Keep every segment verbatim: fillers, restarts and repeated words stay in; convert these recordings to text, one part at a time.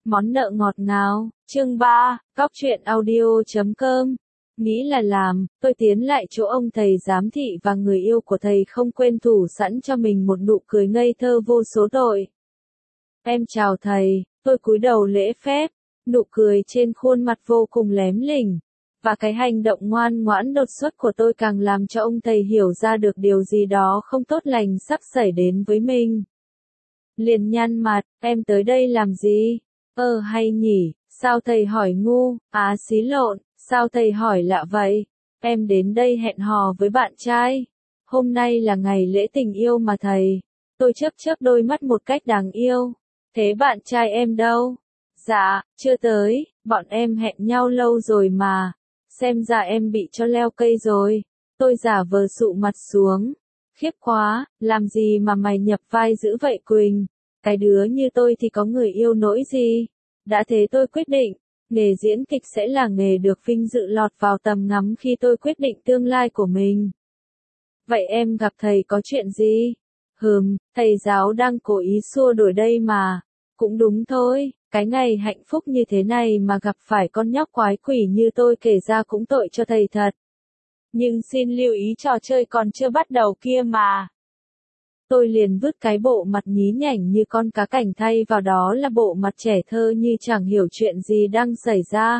Món nợ ngọt ngào, chương ba, góc truyện audio chấm com. Nghĩ là làm, tôi tiến lại chỗ ông thầy giám thị và người yêu của thầy không quên thủ sẵn cho mình một nụ cười ngây thơ vô số tội. Em chào thầy, tôi cúi đầu lễ phép, nụ cười trên khuôn mặt vô cùng lém lỉnh. Và cái hành động ngoan ngoãn đột xuất của tôi càng làm cho ông thầy hiểu ra được điều gì đó không tốt lành sắp xảy đến với mình. Liền nhăn mặt, em tới đây làm gì? Ờ hay nhỉ, sao thầy hỏi ngu, á xí lộn, sao thầy hỏi lạ vậy? Em đến đây hẹn hò với bạn trai. Hôm nay là ngày lễ tình yêu mà thầy. Tôi chớp chớp đôi mắt một cách đáng yêu. Thế bạn trai em đâu? Dạ, chưa tới, bọn em hẹn nhau lâu rồi mà. Xem ra em bị cho leo cây rồi. Tôi giả vờ sụ mặt xuống. Khiếp quá, làm gì mà mày nhập vai dữ vậy Quỳnh? Cái đứa như tôi thì có người yêu nỗi gì? Đã thế tôi quyết định, nghề diễn kịch sẽ là nghề được vinh dự lọt vào tầm ngắm khi tôi quyết định tương lai của mình. Vậy em gặp thầy có chuyện gì? Hừm, thầy giáo đang cố ý xua đuổi đây mà. Cũng đúng thôi, cái ngày hạnh phúc như thế này mà gặp phải con nhóc quái quỷ như tôi kể ra cũng tội cho thầy thật. Nhưng xin lưu ý trò chơi còn chưa bắt đầu kia mà. Tôi liền vứt cái bộ mặt nhí nhảnh như con cá cảnh thay vào đó là bộ mặt trẻ thơ như chẳng hiểu chuyện gì đang xảy ra.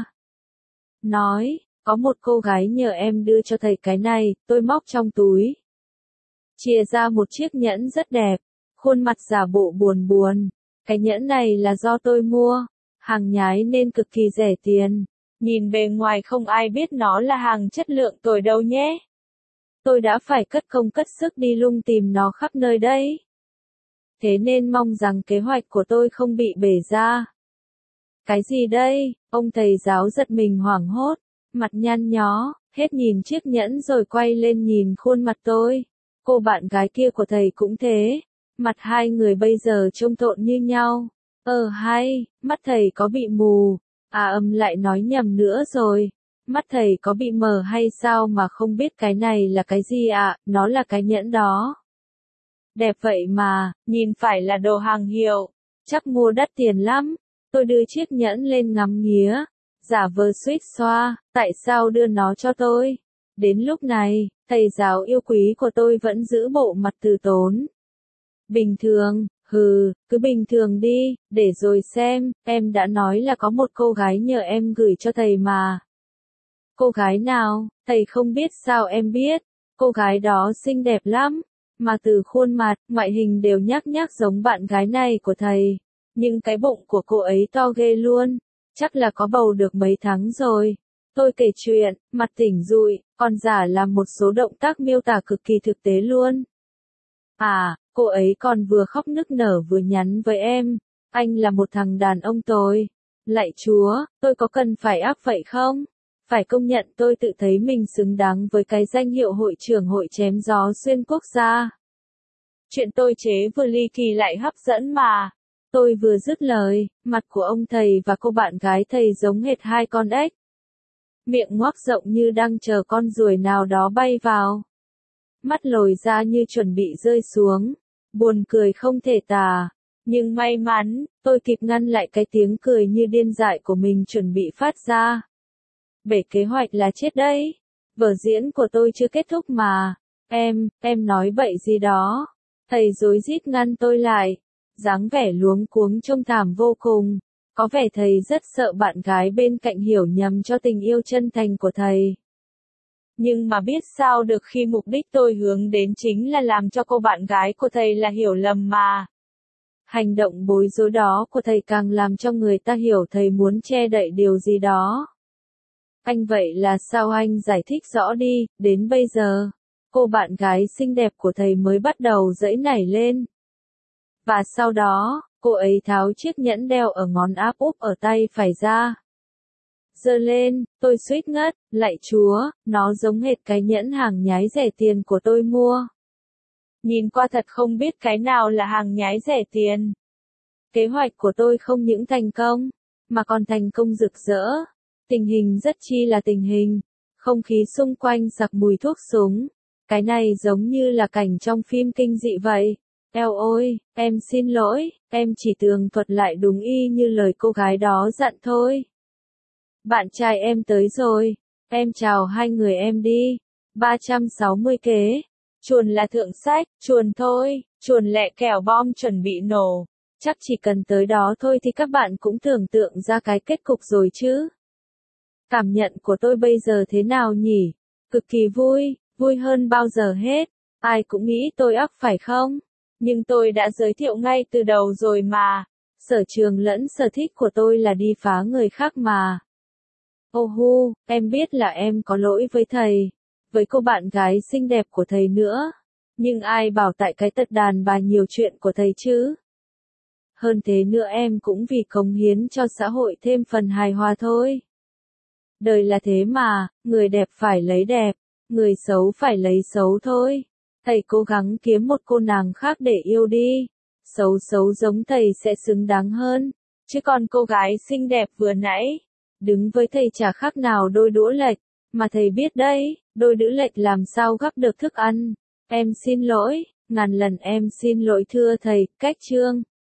Nói, có một cô gái nhờ em đưa cho thầy cái này, tôi móc trong túi. Chia ra một chiếc nhẫn rất đẹp, khuôn mặt giả bộ buồn buồn. Cái nhẫn này là do tôi mua, hàng nhái nên cực kỳ rẻ tiền. Nhìn bề ngoài không ai biết nó là hàng chất lượng tồi đâu nhé. Tôi đã phải cất công cất sức đi lung tìm nó khắp nơi đấy. Thế nên mong rằng kế hoạch của tôi không bị bể ra. Cái gì đây? Ông thầy giáo giật mình hoảng hốt, mặt nhăn nhó, hết nhìn chiếc nhẫn rồi quay lên nhìn khuôn mặt tôi. Cô bạn gái kia của thầy cũng thế. Mặt hai người bây giờ trông tộn như nhau. Ờ hay, mắt thầy có bị mù. À âm lại nói nhầm nữa rồi. Mắt thầy có bị mờ hay sao mà không biết cái này là cái gì ạ? À? Nó là cái nhẫn đó. Đẹp vậy mà, nhìn phải là đồ hàng hiệu. Chắc mua đắt tiền lắm. Tôi đưa chiếc nhẫn lên ngắm nghía. Giả vờ suýt xoa, tại sao đưa nó cho tôi? Đến lúc này, thầy giáo yêu quý của tôi vẫn giữ bộ mặt từ tốn. Bình thường, hừ, cứ bình thường đi, để rồi xem, em đã nói là có một cô gái nhờ em gửi cho thầy mà. Cô gái nào, thầy không biết sao em biết, cô gái đó xinh đẹp lắm, mà từ khuôn mặt, ngoại hình đều nhác nhác giống bạn gái này của thầy, nhưng cái bụng của cô ấy to ghê luôn, chắc là có bầu được mấy tháng rồi. Tôi kể chuyện, mặt tỉnh rụi, còn giả làm một số động tác miêu tả cực kỳ thực tế luôn. À, cô ấy còn vừa khóc nức nở vừa nhắn với em, anh là một thằng đàn ông tồi. Lạy Chúa, tôi có cần phải ác vậy không? Phải công nhận tôi tự thấy mình xứng đáng với cái danh hiệu hội trưởng hội chém gió xuyên quốc gia. Chuyện tôi chế vừa ly kỳ lại hấp dẫn mà. Tôi vừa dứt lời, mặt của ông thầy và cô bạn gái thầy giống hệt hai con ếch. Miệng ngoác rộng như đang chờ con ruồi nào đó bay vào. Mắt lồi ra như chuẩn bị rơi xuống. Buồn cười không thể tả. Nhưng may mắn, tôi kịp ngăn lại cái tiếng cười như điên dại của mình chuẩn bị phát ra. Bể kế hoạch là chết đấy. Vở diễn của tôi chưa kết thúc mà. Em, em nói bậy gì đó. Thầy rối rít ngăn tôi lại. Dáng vẻ luống cuống trông thảm vô cùng. Có vẻ thầy rất sợ bạn gái bên cạnh hiểu nhầm cho tình yêu chân thành của thầy. Nhưng mà biết sao được khi mục đích tôi hướng đến chính là làm cho cô bạn gái của thầy là hiểu lầm mà. Hành động bối rối đó của thầy càng làm cho người ta hiểu thầy muốn che đậy điều gì đó. Anh vậy là sao anh giải thích rõ đi, đến bây giờ, cô bạn gái xinh đẹp của thầy mới bắt đầu giãy nảy lên. Và sau đó, cô ấy tháo chiếc nhẫn đeo ở ngón áp úp ở tay phải ra. Giơ lên, tôi suýt ngất, lạy Chúa, nó giống hệt cái nhẫn hàng nhái rẻ tiền của tôi mua. Nhìn qua thật không biết cái nào là hàng nhái rẻ tiền. Kế hoạch của tôi không những thành công, mà còn thành công rực rỡ. Tình hình rất chi là tình hình. Không khí xung quanh sặc mùi thuốc súng. Cái này giống như là cảnh trong phim kinh dị vậy. Eo ôi, em xin lỗi, em chỉ tường thuật lại đúng y như lời cô gái đó dặn thôi. Bạn trai em tới rồi, em chào hai người em đi. ba trăm sáu mươi kế. Chuồn là thượng sách, chuồn thôi, chuồn lẹ kẻo bom chuẩn bị nổ. Chắc chỉ cần tới đó thôi thì các bạn cũng tưởng tượng ra cái kết cục rồi chứ. Cảm nhận của tôi bây giờ thế nào nhỉ? Cực kỳ vui, vui hơn bao giờ hết. Ai cũng nghĩ tôi ác phải không? Nhưng tôi đã giới thiệu ngay từ đầu rồi mà. Sở trường lẫn sở thích của tôi là đi phá người khác mà. Ô hu, em biết là em có lỗi với thầy, với cô bạn gái xinh đẹp của thầy nữa. Nhưng ai bảo tại cái tật đàn bà nhiều chuyện của thầy chứ? Hơn thế nữa em cũng vì cống hiến cho xã hội thêm phần hài hòa thôi. Đời là thế mà, người đẹp phải lấy đẹp, người xấu phải lấy xấu thôi. Thầy cố gắng kiếm một cô nàng khác để yêu đi. Xấu xấu giống thầy sẽ xứng đáng hơn. Chứ còn cô gái xinh đẹp vừa nãy, đứng với thầy chả khác nào đôi đũa lệch. Mà thầy biết đấy, đôi đũa lệch làm sao gắp được thức ăn. Em xin lỗi, ngàn lần em xin lỗi thưa thầy, cách chương.